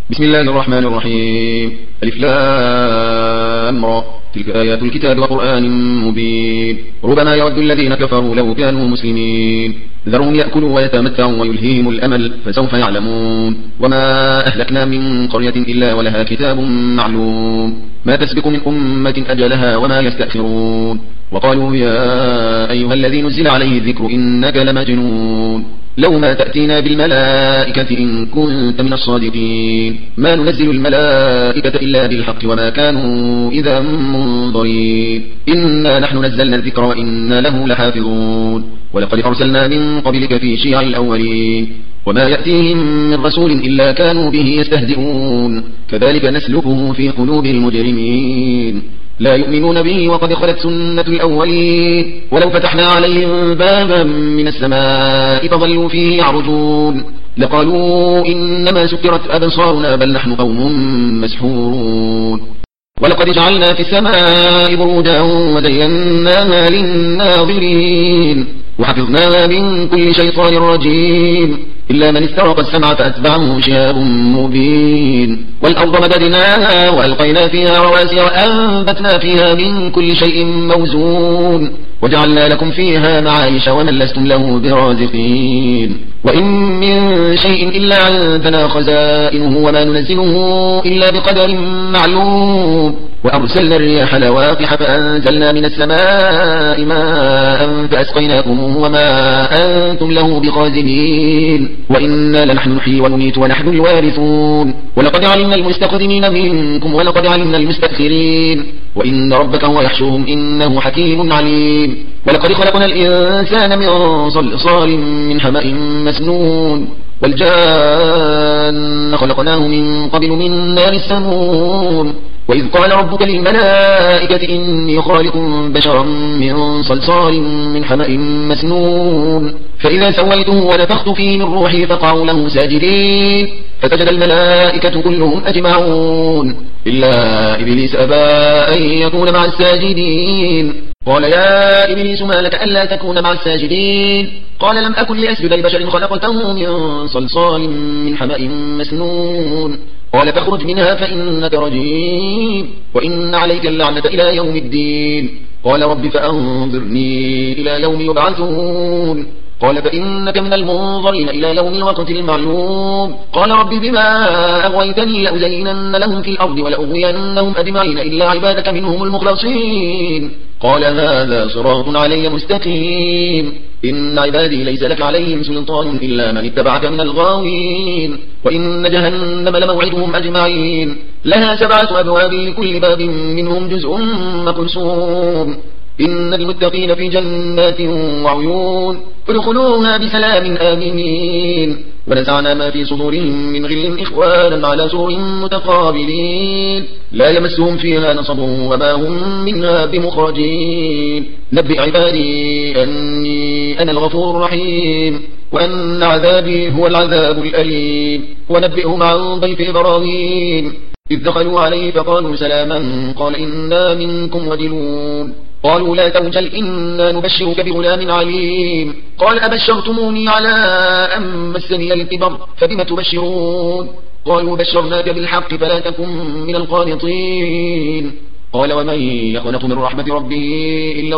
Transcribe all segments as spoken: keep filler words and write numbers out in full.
بسم الله الرحمن الرحيم. ألف لام را. تلك آيات الكتاب وقرآن مبين. ربما يود الذين كفروا لو كانوا مسلمين ذرهم يأكلوا ويتمتعوا ويلهيهم الأمل فسوف يعلمون. وما أهلكنا من قرية إلا ولها كتاب معلوم ما تسبق من أمة أجلها وما يستأخرون. وقالوا يا أيها الذي نزل عليه الذكر إنك لمجنون لو ما تأتينا بالملائكة إن كنت من الصادقين ما ننزل الملائكة إلا بالحق وما كانوا إذا منظرين. إنا نحن نزلنا الذكر وإنا له لحافظون. ولقد أرسلنا من قبلك في شيع الأولين وما يأتيهم من رسول إلا كانوا به يستهزئون كذلك نسلكه في قلوب المجرمين لا يؤمنون به وقد خلت سنة الأولين. ولو فتحنا عليهم بابا من السماء فظلوا فيه يعرجون لقالوا إنما سكرت أبصارنا بل نحن قوم مسحورون. ولقد جعلنا في السماء بروجا وزيناها للناظرين وحفظناها من كل شيطان رجيم إلا من استرق السمع فأتبعه شهاب مبين. والأرض مددناها وألقينا فيها رواسي وأنبتنا فيها من كل شيء موزون وجعلنا لكم فيها معايش ومن لستم له برازقين. وإن من شيء إلا عندنا خزائنه وما ننزله إلا بقدر معلوم. وأرسلنا الرياح لواقح فأنزلنا من السماء ماء فأسقيناكموه وما أنتم له بخازنين. وإنا لنحن نحيي ونميت ونحن الوارثون. ولقد علمنا المستقدمين منكم ولقد علمنا المستأخرين وإن ربك هو يحشرهم إنه حكيم عليم. ولقد خلقنا الإنسان من صلصال من حمأ مسنون والجان خلقناه من قبل من نار السموم. وإذ قال ربك للملائكة إني خالق بشرا من صلصال من حمأ مسنون فإذا سويته ونفخت فيه من روحي فقعوا له ساجدين فسجد الملائكة كلهم أجمعون إلا إبليس أبى أن يكون مع الساجدين. قال يا إبليس ما لك ألا تكون مع الساجدين؟ قال لم أكن لأسجد لبشر خلقته من صلصال من حمأ مسنون قال فاخرج منها فإنك رجيم وإن عليك اللعنة إلى يوم الدين. قال رب فأنظرني إلى يوم يبعثون قال فإنك من المنظرين إلى يوم الوقت المعلوم. قال رب بما أغويتني لأزينن لهم في الأرض ولأغوينهم أجمعين إلا عبادك منهم المخلصين. قال هذا صراط علي مستقيم إن عبادي ليس لك عليهم سلطان إلا من اتبعك من الغاوين. وإن جهنم لموعدهم أجمعين لها سبعة أبواب لكل باب منهم جزء مقسوم. إن المتقين في جنات وعيون ادخلوها بسلام آمنين. ونزعنا ما في صدورهم من غل إخوانا على سرر متقابلين لا يمسهم فيها نصب وما هم منها بمخرجين. نبئ عبادي أني أنا الغفور الرحيم وأن عذابي هو العذاب الأليم. ونبئهم عن ضيف إبراهيم إذ دخلوا عليه فقالوا سلاما قال إنا منكم وجلون قالوا لا توجل إنا نبشرك بغلام عليم. قال أبشرتموني على أن مسني الكبر فبم تبشرون؟ قالوا بشرناك بالحق فلا تكن من القانطين. قال ومن يقنط من رحمة ربه إلا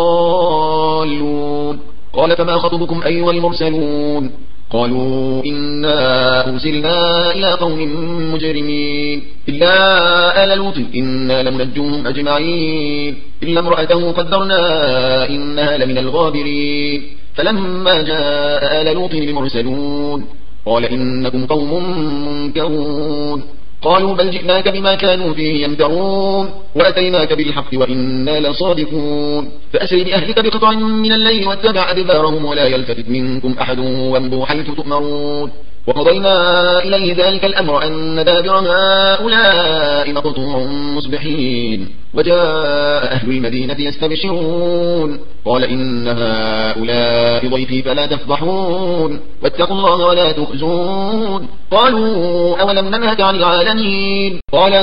الضالون. قال فما خطبكم أيها المرسلون؟ قالوا إنا أرسلنا إلى قوم مجرمين إلا آل لوط إنا لمنجوهم أجمعين إلا امرأته قدرنا إنها لمن الغابرين. فلما جاء آل لوط المرسلون قال إنكم قوم منكرون. قالوا بل جئناك بما كانوا فيه يمترون وأتيناك بالحق وإنا لصادقون. فأسر بأهلك بقطع من الليل واتبع أدبارهم ولا يلتفت منكم أحد وامضوا حيث تؤمرون. وقضينا إليه ذلك الأمر أن دابر هؤلاء مقطوع مصبحين. وجاء أهل المدينة يستبشرون قال إن هؤلاء ضيفي فلا تفضحون واتقوا الله ولا تخزون. قالوا أولم ننهك عن العالمين؟ قال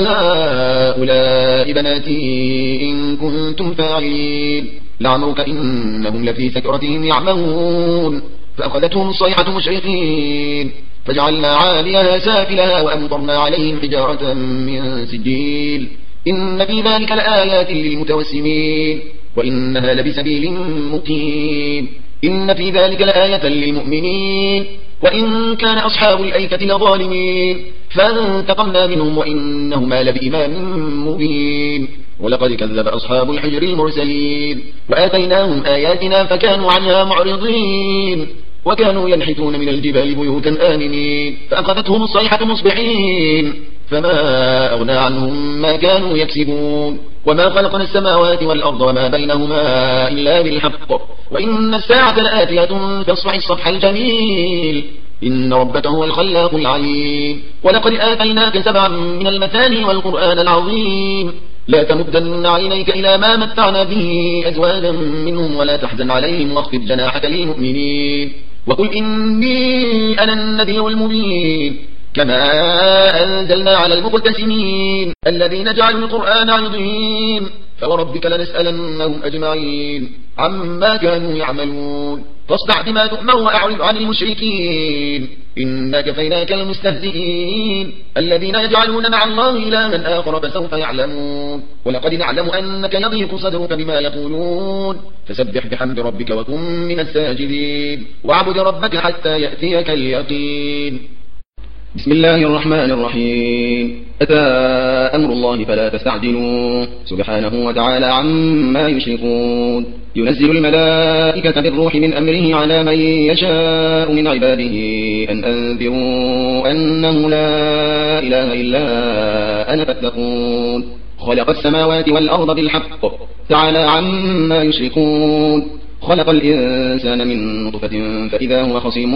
هؤلاء بناتي إن كنتم فاعلين لعمرك إنهم لفي سكرتهم يعمهون. فأخذتهم الصيحة مشرقين فجعلنا عاليها سافلها وأمطرنا عليهم حجارة من سجيل إن في ذلك لآيات للمتوسمين وإنها لبسبيل مقيم إن في ذلك لآية للمؤمنين وإن كان أصحاب الأيكة لظالمين فانتقمنا منهم وإنهما لبإمام مبين ولقد كذب أصحاب الحجر المرسلين وآتيناهم آياتنا فكانوا عنها معرضين وكانوا ينحتون من الجبال بيوتا آمنين فأخذتهم الصيحة مصبحين فما أغنى عنهم ما كانوا يكسبون وما خلقنا السماوات والأرض وما بينهما إلا بالحق وإن الساعة لآتية فاصفح الصفح الجميل إن ربك هو الخلاق العليم ولقد آتيناك سبعا من المثاني والقرآن العظيم لا تمدن عينيك إلى ما متعنا به أزواجا منهم ولا تحزن عليهم واخفض جناحك للمؤمنين وقل إني أنا النذير المبين كما أنزلنا على المقتسمين الذين جعلوا القرآن عظيم فوربك لنسألنهم أجمعين عما كانوا يعملون فاصدع بما تؤمر وأعرض عن المشركين إنا كفيناك المستهزئين الذين يجعلون مع الله إلها آخر فسوف يعلمون ولقد نعلم أنك يضيق صدرك بما يقولون فسبح بحمد ربك وكن من الساجدين واعبد ربك حتى يأتيك اليقين بسم الله الرحمن الرحيم أتى أمر الله فلا تستعجلوه سبحانه وتعالى عما يشركون ينزل الملائكة بالروح من أمره على من يشاء من عباده أن أنذروا أنه لا إله إلا أنا فاتقون خلق السماوات والأرض بالحق تعالى عما يشركون خلق الإنسان من نطفة فإذا هو خصيم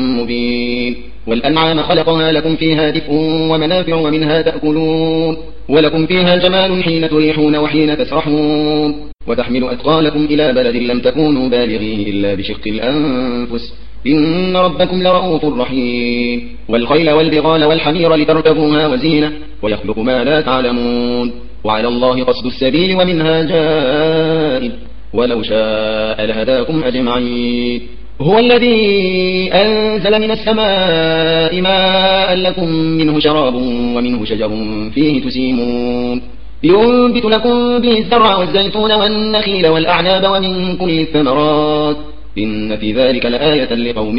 مبين والأنعام خلقها لكم فيها دفء ومنافع ومنها تأكلون ولكم فيها جمال حين تريحون وحين تسرحون وتحمل أثقالكم إلى بلد لم تكونوا بالغيه إلا بشق الأنفس إن ربكم لرؤوف رحيم والخيل والبغال والحمير لتركبوها وزينة ويخلق ما لا تعلمون وعلى الله قصد السبيل ومنها جائر ولو شاء لهداكم أجمعين هو الذي أنزل من السماء ماء لكم منه شراب ومنه شجر فيه تسيمون ينبت لكم به الزرع والزيتون والنخيل والأعناب ومن كل الثمرات إن في ذلك لآية لقوم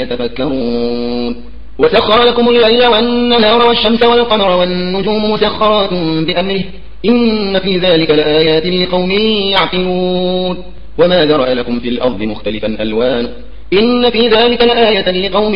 يتفكرون وسخر لكم الليل والنهار والشمس والقمر والنجوم مسخرات بأمره إن في ذلك لآيات لقوم يعقلون وما ذرأ لكم في الأرض مختلفا ألوان إن في ذلك لآية لقوم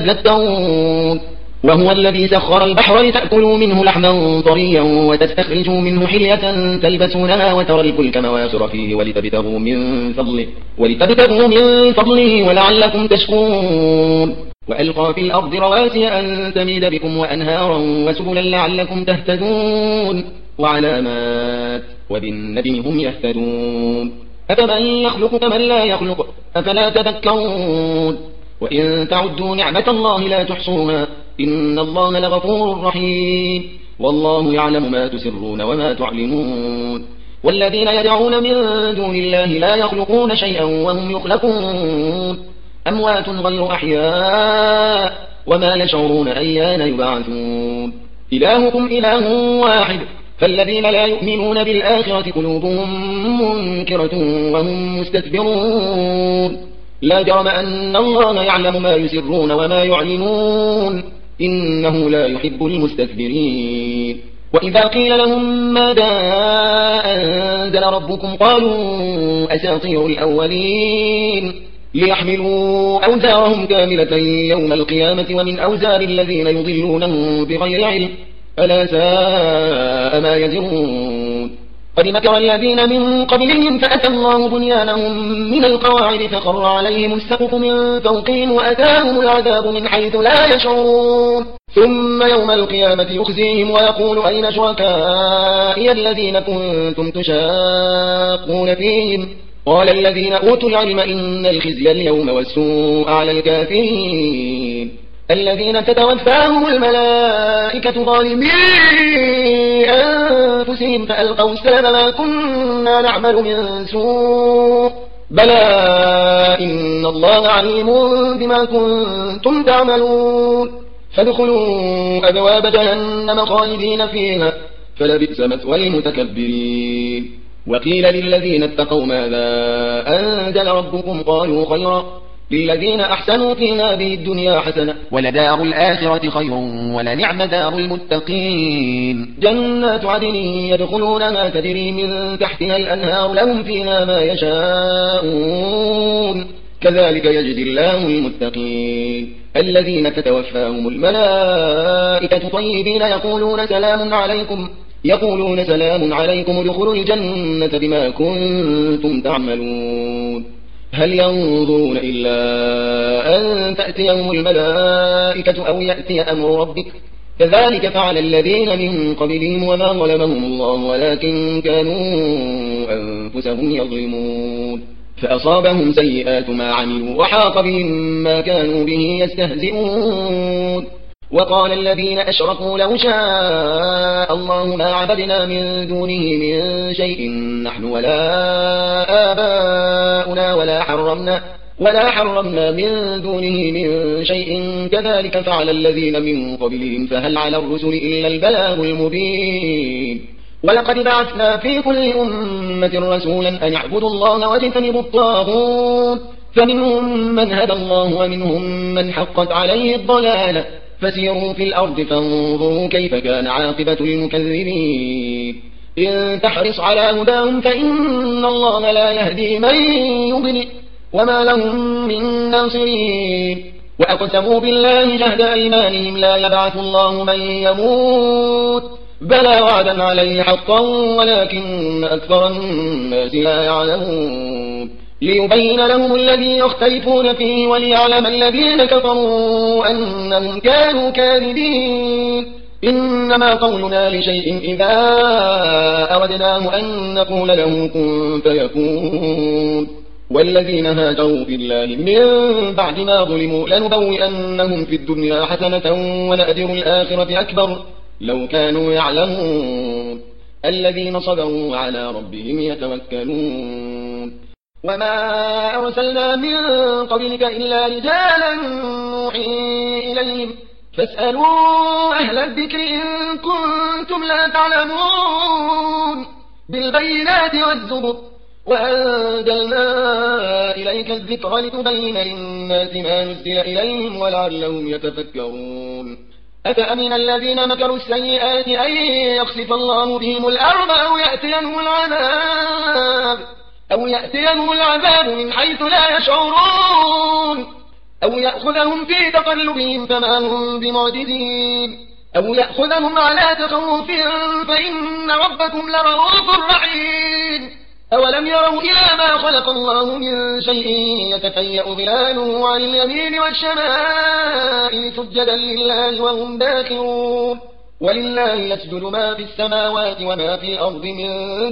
يذكرون وهو الذي سخر البحر لتأكلوا منه لحما طريا وتستخرجوا منه حلية تلبسونها وترى الفلك مواخر فيه ولتبتغوا من فضله ولتبتغوا من فضله ولعلكم تشكرون وألقى في الأرض رواسي أن تميد بكم وأنهارا وسبلا لعلكم تهتدون وعلامات وبالنجم هم يهتدون أفمن يخلق كمن لا يخلق أفلا تذكرون وإن تعدوا نعمة الله لا تحصوها إن الله لغفور رحيم والله يعلم ما تسرون وما تعلنون والذين يدعون من دون الله لا يخلقون شيئا وهم يخلقون أموات غير أحياء وما يشعرون أيان يبعثون إلهكم إله واحد فالذين لا يؤمنون بالآخرة قلوبهم منكرة وهم مستكبرون لا جرم أن الله يعلم ما يسرون وما يعلنون إنه لا يحب المستكبرين وإذا قيل لهم ماذا أنزل ربكم قالوا أساطير الأولين ليحملوا أوزارهم كاملة يوم القيامة ومن أوزار الذين يضلونهم بغير علم ألا ساء ما يزرون قد مكر الذين من قبلهم فأتى الله بنيانهم من القواعد فخر عليهم السقف من فوقهم وأتاهم العذاب من حيث لا يشعرون ثم يوم القيامة يخزيهم ويقول أين شركائي الذين كنتم تشاقون فيهم قال الذين أوتوا العلم إن الخزي اليوم والسوء على الكافرين الذين تتوفاهم الملائكة ظالمي أنفسهم فألقوا السلام ما كنا نعمل من سوء بلى إن الله عليم بما كنتم تعملون فادخلوا أبواب جهنم خالدين فيها فلبئس مثوى المتكبرين وقيل للذين اتقوا ماذا أنزل ربكم قالوا خيرا للذين أحسنوا في هذه الدنيا حسنة ولدار الآخرة خير ولنعم دار المتقين جنات عدن يدخلونها تجري من تحتها الأنهار لهم فيها ما يشاءون كذلك يجزي الله المتقين الذين تتوفاهم الملائكة طيبين يقولون سلام عليكم يقولون سلام عليكم ادخلوا الجنة بما كنتم تعملون هل ينظرون إلا أن تأتيهم الملائكة أو يأتي أمر ربك كذلك فعل الذين من قبلهم وما ظلمهم الله ولكن كانوا أنفسهم يظلمون فأصابهم سيئات ما عملوا وحاق بهم ما كانوا به يستهزئون وقال الذين أشركوا لو شاء الله ما عبدنا من دونه من شيء نحن ولا آباؤنا ولا حرمنا ولا حرمنا من دونه من شيء كذلك فعل الذين من قبلهم فهل على الرسل إلا البلاغ المبين ولقد بعثنا في كل أمة رسولا أن يعبدوا الله واجتنبوا الطاغوت فمنهم من هدى الله ومنهم من حقت عليه الضلالة فسيروا في الأرض فانظروا كيف كان عاقبة المكذبين إن تحرص على هداهم فإن الله لا يهدي من يضلل وما لهم من ناصرين وأقسموا بالله جهد أيمانهم لا يبعث الله من يموت بلى وعدا عليه حقا ولكن أكثر الناس لا يعلمون ليبين لهم الذي يختلفون فيه وليعلم الذين كفروا أنهم كانوا كاذبين إنما قولنا لشيء إذا أردناه أن نقول له كن فيكون والذين هاجروا في الله من بعد ما ظلموا لنبوئنهم في الدنيا حسنة ولأجر الآخرة أكبر لو كانوا يعلمون الذين صبروا على ربهم يتوكلون وما أرسلنا من قبلك إلا رجالا نوحي إليهم فاسألوا أهل الذكر إن كنتم لا تعلمون بالبينات والزبر وأنزلنا إليك الذكر لتبين للناس ما نزل إليهم ولعلهم يتفكرون أفأمن الذين مكروا السيئات أن يخسف الله بهم الأرض أو يأتيهم العذاب أو يأتيهم العذاب من حيث لا يشعرون أو يأخذهم في تقلبهم فما هم بمعجزين أو يأخذهم على تخوف فإن ربكم لرؤوف رحيم أولم يروا إلى ما خلق الله من شيء يتفيأ ظلاله عن اليمين والشمائل سجدا لله وهم داخرون ولله يسجد ما في السماوات وما في الأرض من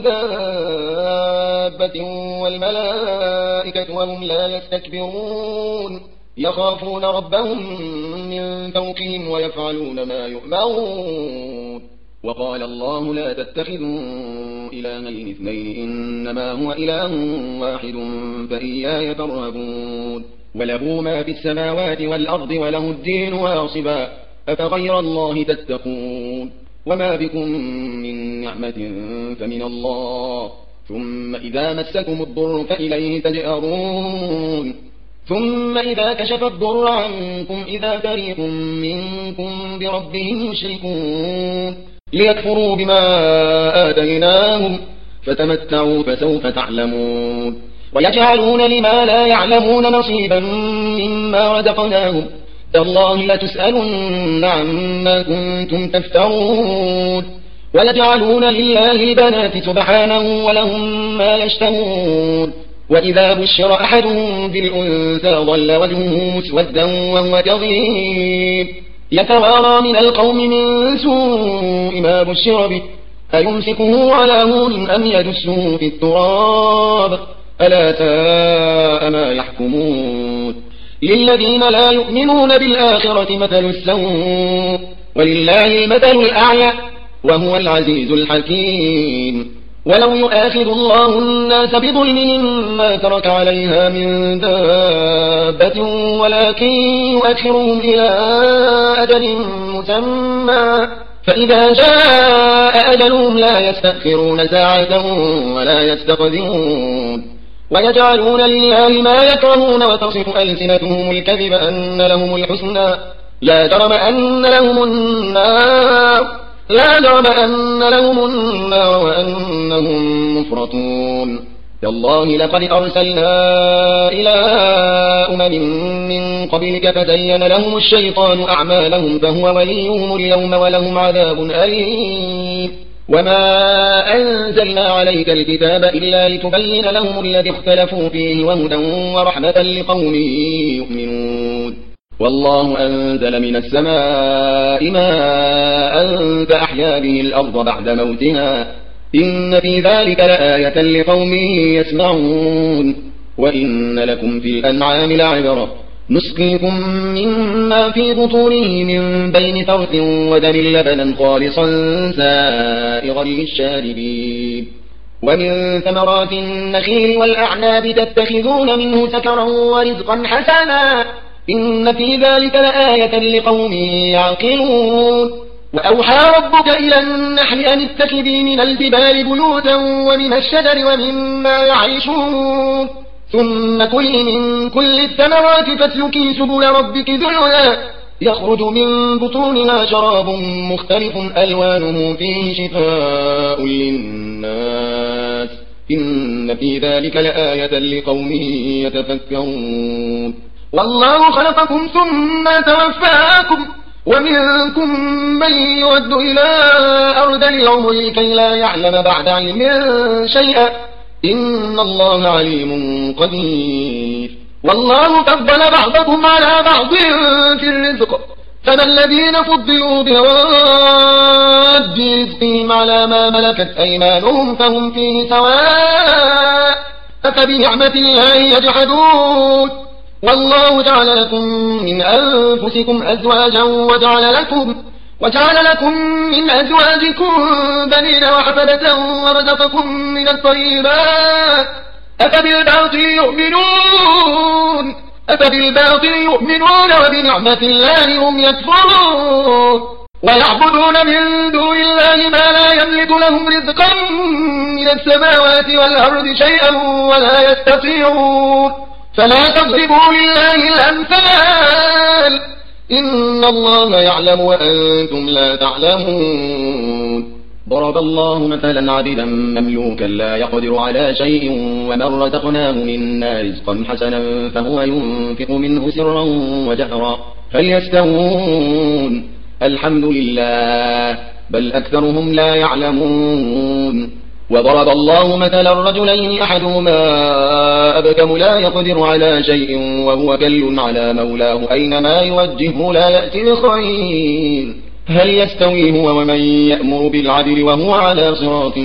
دابة والملائكة وهم لا يستكبرون يخافون ربهم من فوقهم ويفعلون ما يؤمرون وقال الله لا تتخذوا إلهين اثنين إنما هو إله واحد فإياي فارهبون وله ما في السماوات والأرض وله الدين واصبا أفغير الله تتقون وما بكم من نعمة فمن الله ثم إذا مسكم الضر فإليه تجأرون ثم إذا كشف الضر عنكم إذا فريق منكم بربهم يشركون ليكفروا بما آتيناهم فتمتعوا فسوف تعلمون ويجعلون لما لا يعلمون نصيبا مما رزقناهم تالله لتسألن عما كنتم تفترون ويجعلون لله البنات سبحانه ولهم ما يشتهون وإذا بشر أحدهم بالأنثى ظل وجهه مسودا وهو كظيم يتوارى من القوم من سوء ما بشر به أيمسكه على هون أم يدسه في التراب ألا ساء ما يحكمون للذين لا يؤمنون بالآخرة مثل السوء ولله المثل الأعلى وهو العزيز الحكيم ولو يؤاخذ الله الناس بظلمهم ما ترك عليها من دابة ولكن يؤخرهم إلى أجل مسمى فإذا جاء أجلهم لا يستأخرون ساعة ولا يستقدمون ويجعلون لله ما يكرهون وتصف ألسنتهم الكذب أن لهم الحسنى لا جرم أن لهم النار لا جرم أن لهم النار وأنهم مفرطون تالله لقد أرسلنا إلى أمم من قبلك فزين لهم الشيطان أعمالهم فهو وليهم اليوم ولهم عذاب أليم وما أنزلنا عليك الكتاب إلا لتبين لهم الذي اختلفوا فيه وهدى ورحمة لقوم يؤمنون والله أنزل من السماء ماء فأحيا به الأرض بعد موتها إن في ذلك لآية لقوم يسمعون وإن لكم في الأنعام لعبرة نسقيكم مما في بطونه من بين فرث ودم لبنا خالصا سائغا للشاربين ومن ثمرات النخيل والأعناب تتخذون منه سكرا ورزقا حسنا إن في ذلك لآية لقوم يعقلون وأوحى ربك إلى النحل أن اتخذي من الجبال بيوتا ومن الشجر ومما يعيشون ثم كلي من كل الثمرات فاسلكي سبل ربك ذللا يخرج من بطونها شراب مختلف ألوانه فيه شفاء للناس إن في ذلك لآية لقوم يتفكرون والله خلقكم ثم توفاكم ومنكم من يرد إلى أرذل العمر لكي لا يعلم بعد علم شيئا إن الله عليم قدير والله فضل بعضكم على بعض في الرزق فما الذين فضلوا براد رزقهم على ما ملكت أيمانهم فهم فيه سواء أفبنعمة الله يجحدون والله جعل لكم من أنفسكم أزواجا وجعل لكم وجعل لكم من أزواجكم بنين وحفدة ورزقكم من الطيبات أفبالباطل يؤمنون أفبالباطل يؤمنون وبنعمة الله هم يكفرون ويعبدون من دون الله ما لا يملك لهم رزقا من السماوات والأرض شيئا ولا يستطيعون فلا تضربوا لله الأمثال إن الله يعلم وأنتم لا تعلمون ضرب الله مثلا عبدا مملوكا لا يقدر على شيء ومن رزقناه منا رزقا حسنا فهو ينفق منه سرا وجهرا هل يستوون الحمد لله بل أكثرهم لا يعلمون وضرب الله مثلا رجلين أحدهما أبكم لا يقدر على شيء وهو كل على مولاه أينما يوجهه لا يأتي بخير هل يستوي هو ومن يأمر بالعدل وهو على صراط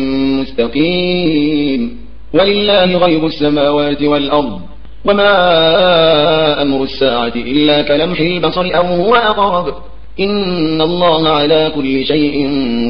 مستقيم ولله غيب السماوات والأرض وما أمر الساعة إلا كلمح البصر أو هو أقرب إن الله على كل شيء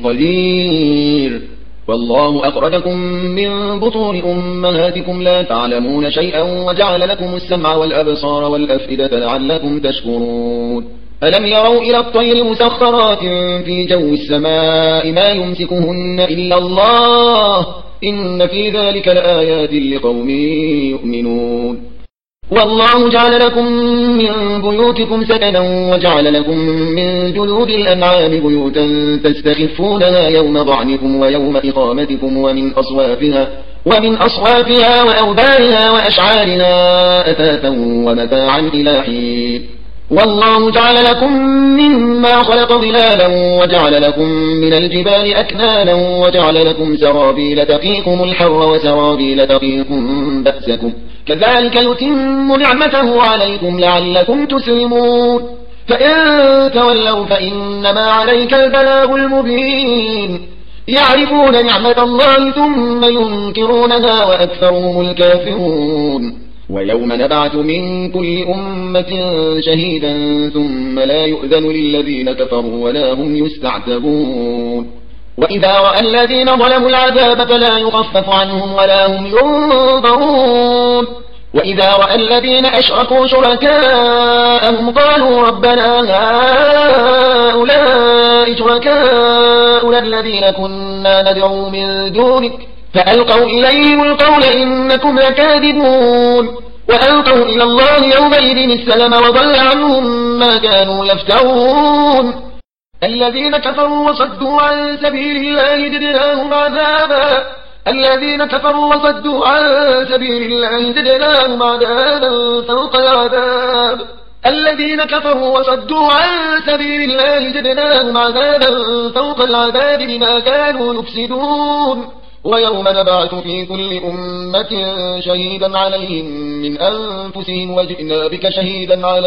قدير والله أخرجكم من بطون أمهاتكم لا تعلمون شيئا وجعل لكم السمع والأبصار والأفئدة لعلكم تشكرون ألم يروا إلى الطير مسخرات في جو السماء ما يمسكهن إلا الله إن في ذلك لآيات لقوم يؤمنون والله جعل لكم من بيوتكم سكنا وجعل لكم من جلود الأنعام بيوتا تستخفونها يوم ضعنكم ويوم إقامتكم ومن أصوافها ومن أصوافها وأوبارها وأشعارها أثاثا ومتاعا إلى حين والله جعل لكم مما خلق ظلالا وجعل لكم من الجبال أكنانا وجعل لكم سرابيل تقيكم الحر وسرابيل تقيكم بأسكم كذلك يتم نعمته عليكم لعلكم تسلمون فإن تولوا فإنما عليك البلاغ المبين يعرفون نعمة الله ثم ينكرونها وأكثرهم الكافرون ويوم نبعث من كل أمة شهيدا ثم لا يؤذن للذين كفروا ولا هم يستعتبون وإذا رأى الذين ظلموا العذاب فلا يخفف عنهم ولا هم ينظرون وإذا رأى الذين أشركوا شركاءهم قالوا ربنا هؤلاء شركاؤنا الذين كنا ندعو من دونك فألقوا إليهم القول إنكم لكاذبون وألقوا إلى الله يومئذ السلم وضل عنهم ما كانوا يفترون الذين كفروا وصدوا عن سبيل الله زدناهم عذابا الذين كفروا وصدوا عن سبيل الله زدناهم عذابا فوق العذاب الذين كفروا وصدوا عن سبيل الله زدناهم عذابا فوق العذاب بما كانوا يفسدون ويوم نبعث في كل أمة شهيدا عليهم من أنفسهم وجئنا بك شهيدا على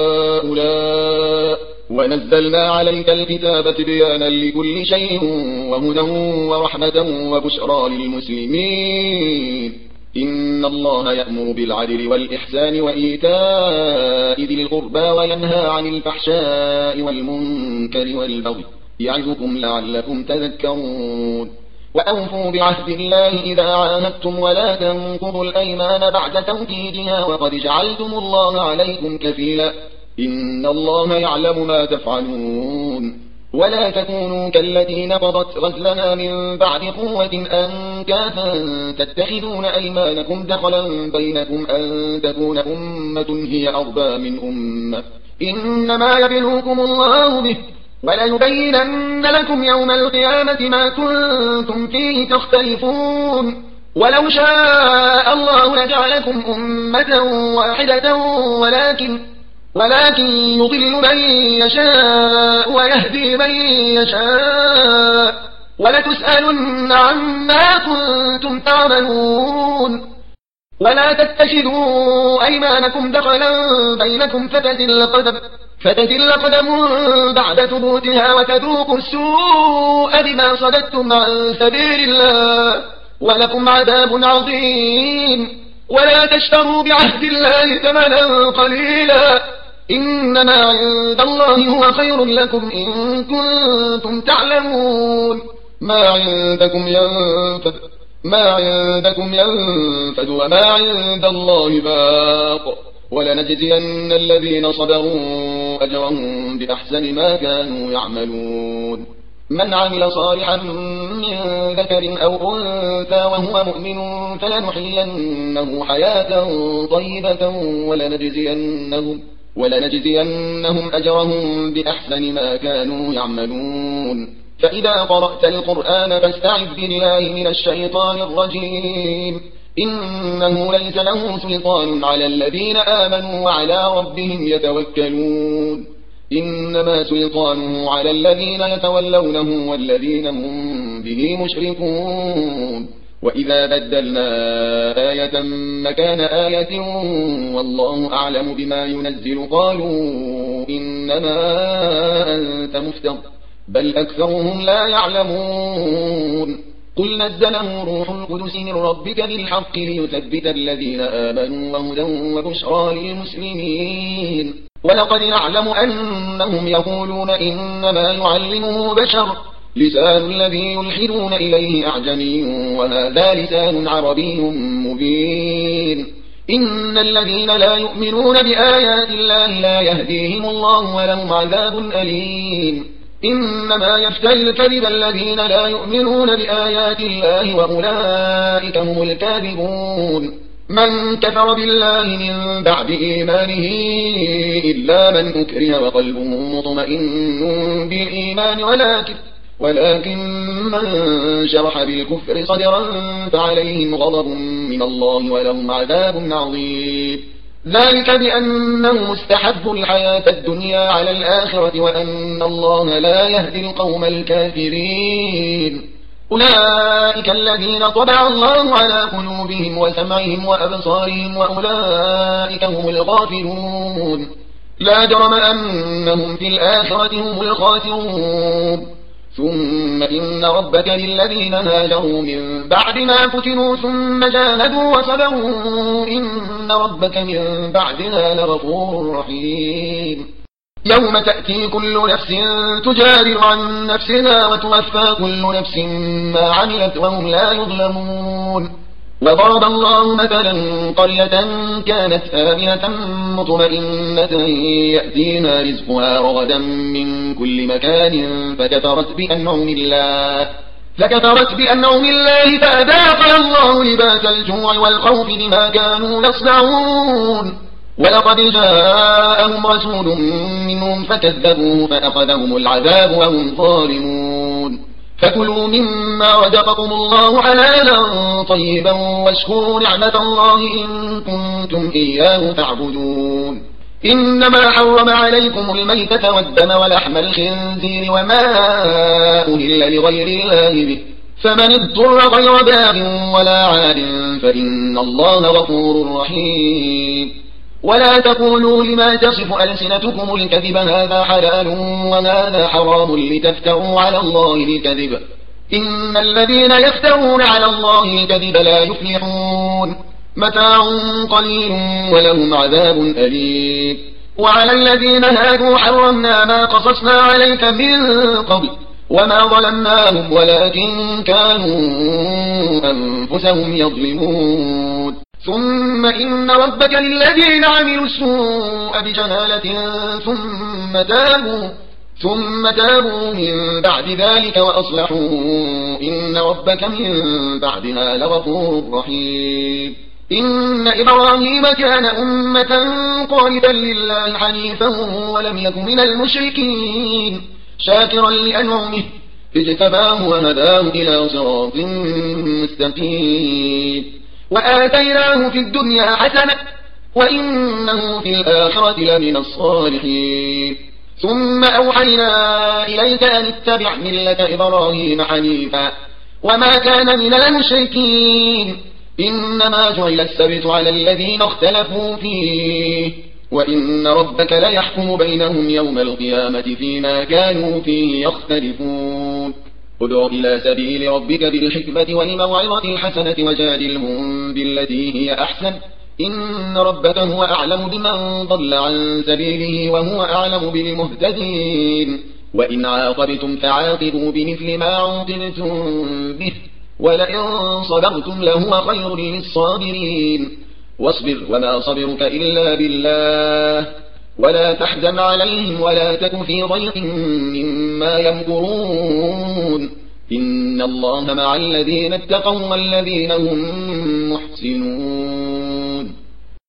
هؤلاء ونزلنا عليك الكتاب تبيانا لكل شيء وهدى ورحمة وبشرى للمسلمين إن الله يأمر بالعدل والإحسان وإيتاء ذي القربى وينهى عن الفحشاء والمنكر والبغي يعظكم لعلكم تذكرون وأوفوا بعهد الله إذا عاهدتم ولا تنقضوا الأيمان بعد توكيدها وقد جعلتم الله عليكم كفيلا إن الله يعلم ما تفعلون ولا تكونوا كالتي نقضت غزلها من بعد قوة أنكاثا تتخذون أيمانكم دخلا بينكم أن تكون أمة هي أربى من أمة إنما يبلوكم الله به وليبينن لكم يوم القيامة ما كنتم فيه تختلفون ولو شاء الله لجعلكم أمة واحدة ولكن ولكن يضل من يشاء ويهدي من يشاء ولتسألن عما كنتم تعملون ولا تتخذوا أيمانكم دخلا بينكم فتزل قدم فتزل قدم بعد ثبوتها وتذوقوا السوء بما صددتم عن سبيل الله ولكم عذاب عظيم ولا تشتروا بعهد الله ثمنا قليلا إنما عند الله هو خير لكم إن كنتم تعلمون ما عندكم ينفد ما عندكم ينفد وما عند الله باق ولنجزين الذين صبروا أجرهم بأحسن ما كانوا يعملون من عمل صالحا من ذكر أو أنثى وهو مؤمن فلنحيينه حياة طيبة ولنجزينهم ولنجزينهم أجرهم بأحسن ما كانوا يعملون فإذا قرأت القرآن فاستعذ بالله من الشيطان الرجيم إنه ليس له سلطان على الذين آمنوا وعلى ربهم يتوكلون إنما سلطانه على الذين يتولونه والذين هم به مشركون وإذا بدلنا آية مكان آية والله أعلم بما ينزل قالوا إنما أنت مفتر بل أكثرهم لا يعلمون قل نزله روح القدس من ربك بالحق ليثبت الذين آمنوا وهدى وبشرى للمسلمين ولقد نعلم أنهم يقولون إنما يعلمه بشر لسان الذي يلحدون إليه أعجمي وهذا لسان عربي مبين إن الذين لا يؤمنون بآيات الله لا يهديهم الله ولهم عذاب أليم إنما يفتري الكذب الذين لا يؤمنون بآيات الله وأولئك هم الكاذبون من كفر بالله من بعد إيمانه إلا من أكره وقلبه مطمئن بالإيمان ولكن ولكن من شرح بالكفر صدرا فعليهم غضب من الله ولهم عذاب عظيم ذلك بأنه مستحب الحياة الدنيا على الآخرة وأن الله لا يهدي القوم الكافرين أولئك الذين طبع الله على قلوبهم وسمعهم وأبصارهم وأولئك هم الغافلون لا جرم أنهم في الآخرة هم الخاسرون ثم إن ربك للذين هاجروا من بعد ما فتنوا ثم جاهدوا وصبروا إن ربك من بعدها لغفور رحيم يوم تأتي كل نفس تجادل عن نفسها وتوفى كل نفس ما عملت وهم لا يظلمون. وضرب الله مثلا قرية كانت آمنة مطمئنة يأتيها رزقها رغدا من كل مكان فكفرت بأنعم الله فكفرت بأنعم الله فأذاقها الله لباس الجوع والخوف بما كانوا يصنعون. ولقد جاءهم رسول منهم فكذبوه فأخذهم العذاب وهم ظالمون. فكلوا مما رزقكم الله حلالا طيبا واشكروا نعمة الله إن كنتم إياه تعبدون. إنما حرم عليكم الميتة والدم ولحم الخنزير وما أهل لغير الله به فمن اضطر غير باغ ولا عاد فإن الله غفور رحيم. ولا تقولوا لما تصف ألسنتكم الكذب هذا حلال وهذا حرام لتفتروا على الله الكذب إن الذين يفترون على الله الكذب لا يفلحون. متاع قليل ولهم عذاب أليم. وعلى الذين هادوا حرمنا ما قصصنا عليك من قبل وما ظلمناهم ولكن كانوا أنفسهم يظلمون. ثم إن ربك للذين عملوا السوء بجهالة ثم تابوا ثم تابوا من بعد ذلك وأصلحوا إن ربك من بعدها لغفور رحيم. إن إبراهيم كان أمة قانتا لله حنيفا ولم يك من المشركين شاكرا لأنعمه اجتباه وهداه إلى صراط مستقيم. وآتيناه في الدنيا حسنة وإنه في الآخرة لمن الصالحين. ثم أوحينا إليك أن اتبع ملة إبراهيم حنيفا وما كان من المشركين. إنما جعل السبت على الذين اختلفوا فيه وإن ربك ليحكم بينهم يوم القيامة فيما كانوا فيه يختلفون. ادع إلى سبيل ربك بالحكمة والموعظة الحسنة وجادلهم بالتي هي أحسن إن ربك هو أعلم بمن ضل عن سبيله وهو أعلم بالمهتدين. وإن عاقبتم فعاقبوا بمثل ما عوقبتم به ولئن صبرتم لهو خير للصابرين. واصبر وما صبرك إلا بالله ولا تحزن عليهم ولا تك في ضيق مما يمكرون إن الله مع الذين اتقوا والذين هم محسنون.